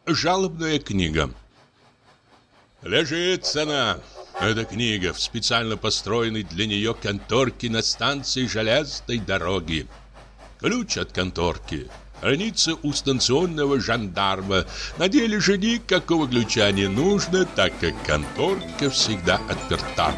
Жалобная книга. Лежит она, эта книга, в специально построенной для нее конторке на станции железной дороги. Ключ от конторки хранится у станционного жандарма. На деле же никакого ключа не нужно, так как конторка всегда отперта.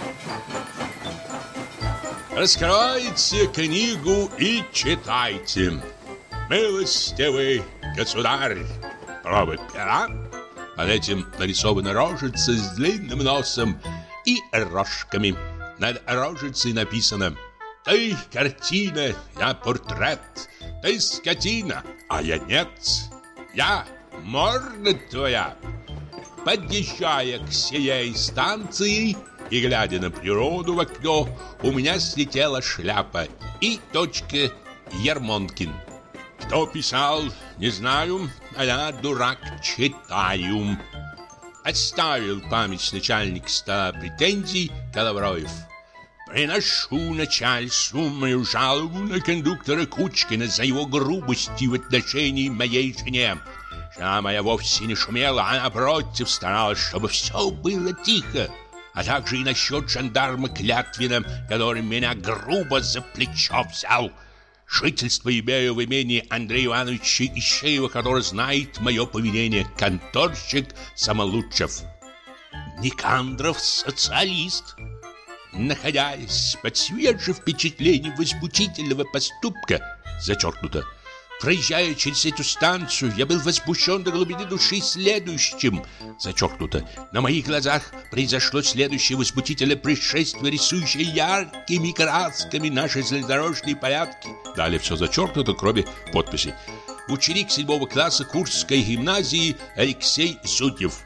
Раскройте книгу и читайте. Милостивый государь, провод пера. Под этим нарисована рожица с длинным носом и рожками. Над рожицей написано: «Ты картина, я портрет, ты скотина, а я нет, я морда твоя». Подъезжая к сей станции и глядя на природу в окно, у меня слетела шляпа и точка Ермонкин. Кто писал, не знаю, а я, дурак, читаю. Отставил память начальник стола претензий Коловроев. Приношу начальству мою жалобу на кондуктора Кучкина за его грубости в отношении моей жене. Жена моя вовсе не шумела, а напротив старалась, чтобы все было тихо. А также и насчет жандарма Клятвина, который меня грубо за плечо взял. Жительство имею в имении Андрея Ивановича Ищеева, который знает мое поведение. Конторщик Самолучев. Никандров социалист. Находясь под свежим впечатлением возбудительного поступка, зачеркнуто, проезжая через эту станцию, я был возбужден до глубины души следующим, зачеркнуто. На моих глазах произошло следующее возбудительное происшествие, рисующее яркими красками наши железнодорожные порядки. Далее все зачеркнуто, кроме подписи. Ученик 7 класса Курской гимназии Алексей Зудьев.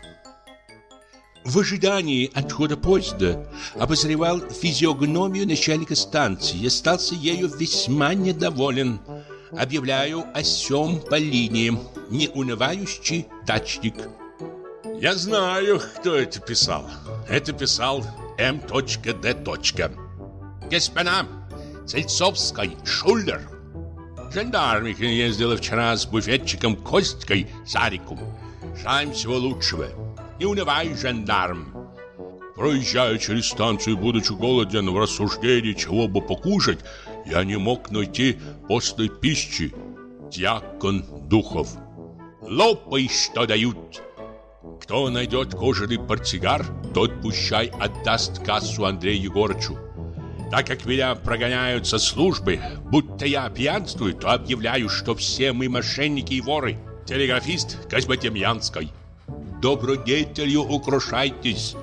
В ожидании отхода поезда обозревал физиогномию начальника станции и остался ею весьма недоволен. Объявляю о сём по линии. Неунывающий дачник. Я знаю, кто это писал. Это писал М.Д. Господа, Цельцовской, Шуллер. Жандармика ездила вчера с буфетчиком Костькой Сариком. Желаем всего лучшего. Не унывай, жандарм. Проезжая через станцию, будучи голоден в рассуждении, чего бы покушать, я не мог найти постной пищи. Дьякон Духов. Лопай, что дают. Кто найдет кожаный портсигар, тот пущай отдаст кассу Андрею Егорычу. Так как меня прогоняют со службы, будто я пьянствую, то объявляю, что все мы мошенники и воры. Телеграфист Козьмодемьянской. Добродетелью украшайтесь.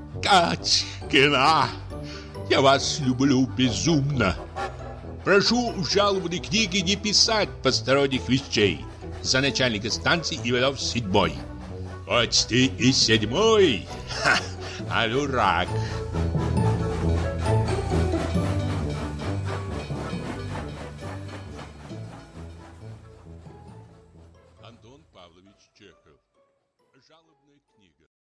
Катькина, я вас люблю безумно. Прошу в жалобной книге не писать посторонних вещей. За начальника станции Иванов 7. Хоть ты и 7, а дурак. Антон Павлович Чехов. Жалобная книга.